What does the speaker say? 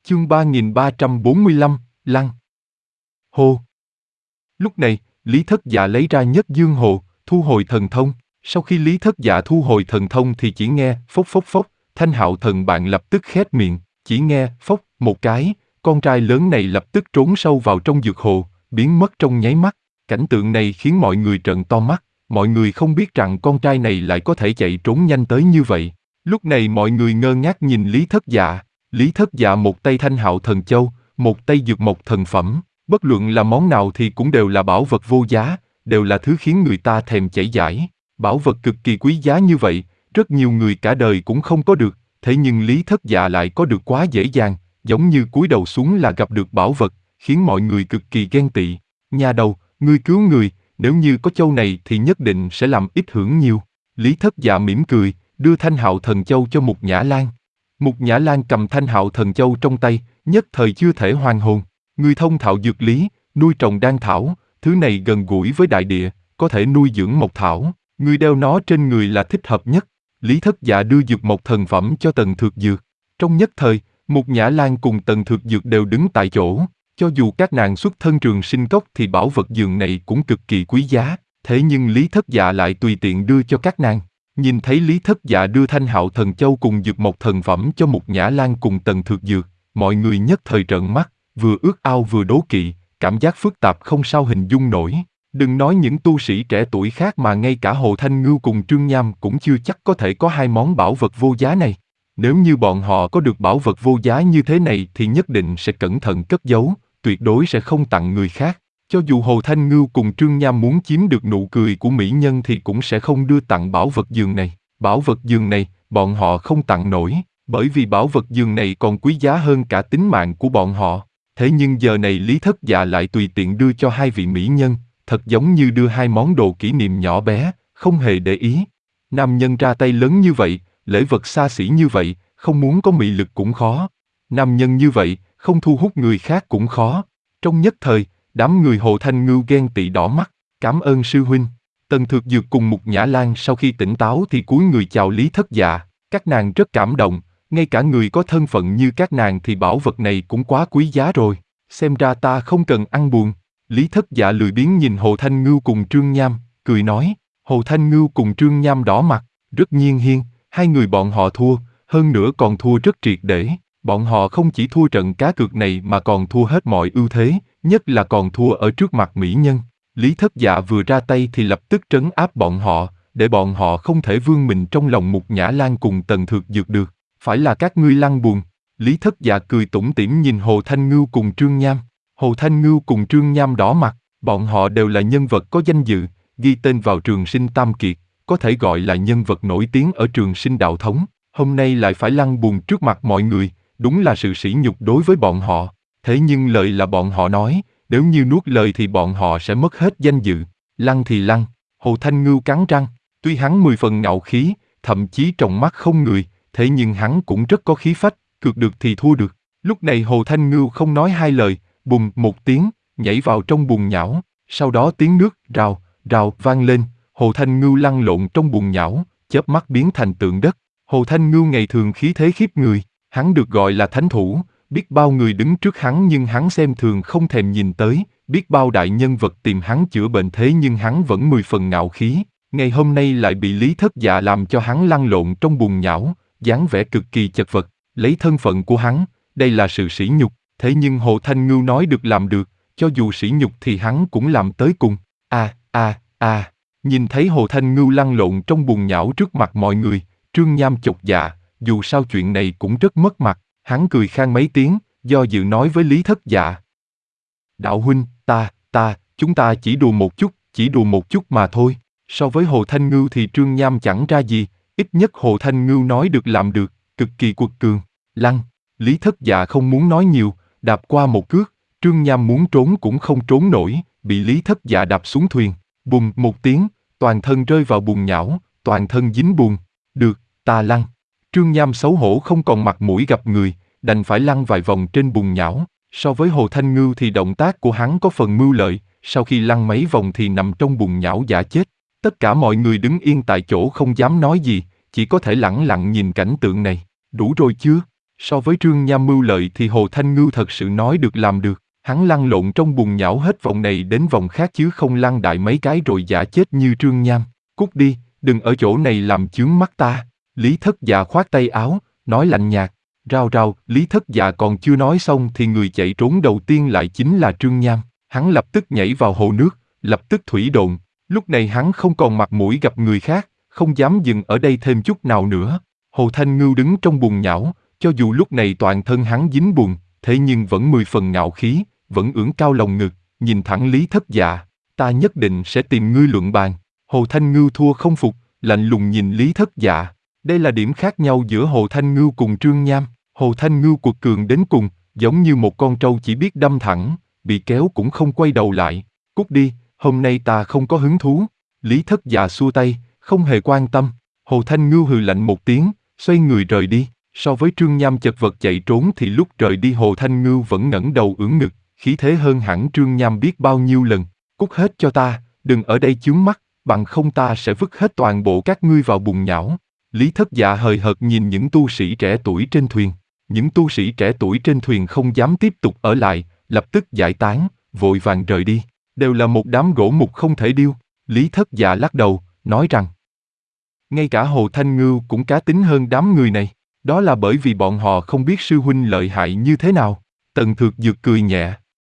Chương 3345, Lăng. Hô. Lúc này, Lý Thất Dạ lấy ra Nhất Dương Hồ, thu hồi thần thông. Sau khi Lý Thất Dạ thu hồi thần thông thì chỉ nghe phốc phốc phốc, Thanh Hạo Thần bạn lập tức khép miệng, chỉ nghe phốc một cái, con trai lớn này lập tức trốn sâu vào trong dược hồ, biến mất trong nháy mắt. Cảnh tượng này khiến mọi người trợn to mắt, mọi người không biết rằng con trai này lại có thể chạy trốn nhanh tới như vậy. Lúc này mọi người ngơ ngác nhìn Lý Thất Dạ. Lý Thất Dạ một tay Thanh Hạo Thần Châu, một tay Dược Mộc Thần Phẩm, bất luận là món nào thì cũng đều là bảo vật vô giá, đều là thứ khiến người ta thèm chảy dãi. Bảo vật cực kỳ quý giá như vậy, rất nhiều người cả đời cũng không có được, thế nhưng Lý Thất Dạ lại có được quá dễ dàng, giống như cúi đầu xuống là gặp được bảo vật, khiến mọi người cực kỳ ghen tị. Nhà đầu, ngươi cứu người, nếu như có châu này thì nhất định sẽ làm ít hưởng nhiều. Lý Thất Dạ mỉm cười, đưa Thanh Hạo Thần Châu cho Mục Nhã Lan. Mục Nhã Lan cầm Thanh Hạo Thần Châu trong tay, nhất thời chưa thể hoàn hồn. Ngươi thông thạo dược lý, nuôi trồng đan thảo, thứ này gần gũi với đại địa, có thể nuôi dưỡng mộc thảo. Ngươi đeo nó trên người là thích hợp nhất. Lý Thất Dạ đưa Dược Mộc Thần Phẩm cho Tần Thược Dược. Trong nhất thời, Mục Nhã Lan cùng Tần Thược Dược đều đứng tại chỗ. Cho dù các nàng xuất thân Trường Sinh Cốc thì bảo vật dược này cũng cực kỳ quý giá, thế nhưng Lý Thất Dạ lại tùy tiện đưa cho các nàng. Nhìn thấy Lý Thất Dạ đưa Thanh Hạo Thần Châu cùng Dược Mộc Thần Phẩm cho Mục Nhã Lan cùng Tần Thược Dược, mọi người nhất thời trợn mắt, vừa ước ao vừa đố kỵ, cảm giác phức tạp không sao hình dung nổi. Đừng nói những tu sĩ trẻ tuổi khác mà ngay cả Hồ Thanh Ngưu cùng Trương Nham cũng chưa chắc có thể có hai món bảo vật vô giá này. Nếu như bọn họ có được bảo vật vô giá như thế này thì nhất định sẽ cẩn thận cất giấu, tuyệt đối sẽ không tặng người khác. Cho dù Hồ Thanh Ngưu cùng Trương Nham muốn chiếm được nụ cười của mỹ nhân thì cũng sẽ không đưa tặng bảo vật dường này. Bảo vật dường này, bọn họ không tặng nổi, bởi vì bảo vật dường này còn quý giá hơn cả tính mạng của bọn họ. Thế nhưng giờ này Lý Thất Dạ lại tùy tiện đưa cho hai vị mỹ nhân, thật giống như đưa hai món đồ kỷ niệm nhỏ bé, không hề để ý. Nam nhân ra tay lớn như vậy, lễ vật xa xỉ như vậy, không muốn có mị lực cũng khó. Nam nhân như vậy, không thu hút người khác cũng khó. Trong nhất thời, đám người Hồ Thanh Ngưu ghen tị đỏ mắt. Cảm ơn sư huynh. Tần Thược Dược cùng Mục Nhã Lan sau khi tỉnh táo thì cúi người chào Lý Thất Dạ. Các nàng rất cảm động, ngay cả người có thân phận như các nàng thì bảo vật này cũng quá quý giá rồi. Xem ra ta không cần ăn buồn. Lý Thất Dạ lười biếng nhìn Hồ Thanh Ngưu cùng Trương Nham, cười nói. Hồ Thanh Ngưu cùng Trương Nham đỏ mặt, rất nhiên hiên, hai người bọn họ thua, hơn nữa còn thua rất triệt để. Bọn họ không chỉ thua trận cá cược này mà còn thua hết mọi ưu thế, nhất là còn thua ở trước mặt mỹ nhân. Lý Thất Dạ vừa ra tay thì lập tức trấn áp bọn họ, để bọn họ không thể vươn mình trong lòng Mục Nhã Lan cùng Tần Thược Dược được. Phải là các ngươi lăng buồn. Lý Thất Dạ cười tủm tỉm nhìn Hồ Thanh Ngưu cùng Trương Nham. Hồ Thanh Ngưu cùng Trương Nham đỏ mặt, bọn họ đều là nhân vật có danh dự, ghi tên vào Trường Sinh Tam Kiệt, có thể gọi là nhân vật nổi tiếng ở Trường Sinh đạo thống. Hôm nay lại phải lăng buồn trước mặt mọi người, đúng là sự sỉ nhục đối với bọn họ. Thế nhưng lời là bọn họ nói, nếu như nuốt lời thì bọn họ sẽ mất hết danh dự. Lăng thì lăng, Hồ Thanh Ngưu cắn răng, tuy hắn 10 phần ngạo khí, thậm chí trong mắt không người, thế nhưng hắn cũng rất có khí phách, cược được thì thua được. Lúc này Hồ Thanh Ngưu không nói hai lời, bùm một tiếng, nhảy vào trong bùn nhão, sau đó tiếng nước rào, rào vang lên, Hồ Thanh Ngưu lăn lộn trong bùn nhão, chớp mắt biến thành tượng đất. Hồ Thanh Ngưu ngày thường khí thế khiếp người, hắn được gọi là thánh thủ, biết bao người đứng trước hắn nhưng hắn xem thường không thèm nhìn tới, biết bao đại nhân vật tìm hắn chữa bệnh thế nhưng hắn vẫn 10 phần ngạo khí, ngày hôm nay lại bị Lý Thất Dạ làm cho hắn lăn lộn trong bùn nhão, dáng vẻ cực kỳ chật vật, lấy thân phận của hắn, đây là sự sỉ nhục, thế nhưng Hồ Thanh Ngưu nói được làm được, cho dù sỉ nhục thì hắn cũng làm tới cùng. Nhìn thấy Hồ Thanh Ngưu lăn lộn trong bùn nhão trước mặt mọi người, Trương Nham chột dạ, dù sao chuyện này cũng rất mất mặt, hắn cười khan mấy tiếng, do dự nói với Lý Thất Dạ. Đạo huynh, chúng ta chỉ đùa một chút mà thôi. So với Hồ Thanh Ngưu thì Trương Nham chẳng ra gì, ít nhất Hồ Thanh Ngưu nói được làm được, cực kỳ quật cường. Lăng, Lý Thất Dạ không muốn nói nhiều, đạp qua một cước, Trương Nham muốn trốn cũng không trốn nổi, bị Lý Thất Dạ đạp xuống thuyền, bùm một tiếng, toàn thân rơi vào bùn nhão, toàn thân dính bùn. Được, ta lăn. Trương Nham xấu hổ không còn mặt mũi gặp người, đành phải lăn vài vòng trên bùn nhão. So với Hồ Thanh Ngưu thì động tác của hắn có phần mưu lợi, sau khi lăn mấy vòng thì nằm trong bùn nhão giả chết. Tất cả mọi người đứng yên tại chỗ không dám nói gì, chỉ có thể lẳng lặng nhìn cảnh tượng này. Đủ rồi chưa? So với Trương Nham mưu lợi thì Hồ Thanh Ngưu thật sự nói được làm được. Hắn lăn lộn trong bùn nhão hết vòng này đến vòng khác chứ không lăn đại mấy cái rồi giả chết như Trương Nham. Cút đi, đừng ở chỗ này làm chướng mắt ta. Lý Thất Dạ khoát tay áo, nói lạnh nhạt. Rào rào, Lý Thất Dạ còn chưa nói xong thì người chạy trốn đầu tiên lại chính là Trương Nham. Hắn lập tức nhảy vào hồ nước, lập tức thủy độn. Lúc này hắn không còn mặt mũi gặp người khác, không dám dừng ở đây thêm chút nào nữa. Hồ Thanh Ngưu đứng trong bùn nhão, cho dù lúc này toàn thân hắn dính bùn, thế nhưng vẫn 10 phần ngạo khí, vẫn ưỡn cao lồng ngực, nhìn thẳng Lý Thất Dạ. Ta nhất định sẽ tìm ngươi luận bàn. Hồ Thanh Ngưu thua không phục, lạnh lùng nhìn Lý Thất Dạ. Đây là điểm khác nhau giữa Hồ Thanh Ngưu cùng Trương Nham. Hồ Thanh Ngưu quật cường đến cùng, giống như một con trâu chỉ biết đâm thẳng, bị kéo cũng không quay đầu lại. Cút đi, hôm nay ta không có hứng thú. Lý Thất Dạ xua tay, không hề quan tâm. Hồ Thanh Ngưu hừ lạnh một tiếng, xoay người rời đi. So với Trương Nham chật vật chạy trốn thì lúc rời đi Hồ Thanh Ngưu vẫn ngẩng đầu ưỡn ngực, khí thế hơn hẳn Trương Nham biết bao nhiêu lần. Cút hết cho ta, đừng ở đây chướng mắt, bằng không ta sẽ vứt hết toàn bộ các ngươi vào bùn nhão. Lý Thất Dạ hời hợt nhìn những tu sĩ trẻ tuổi trên thuyền. Những tu sĩ trẻ tuổi trên thuyền không dám tiếp tục ở lại, lập tức giải tán, vội vàng rời đi. Đều là một đám gỗ mục không thể điêu. Lý Thất Dạ lắc đầu, nói rằng ngay cả Hồ Thanh Ngưu cũng cá tính hơn đám người này. Đó là bởi vì bọn họ không biết sư huynh lợi hại như thế nào. Tần Thược Dược cười nhẹ,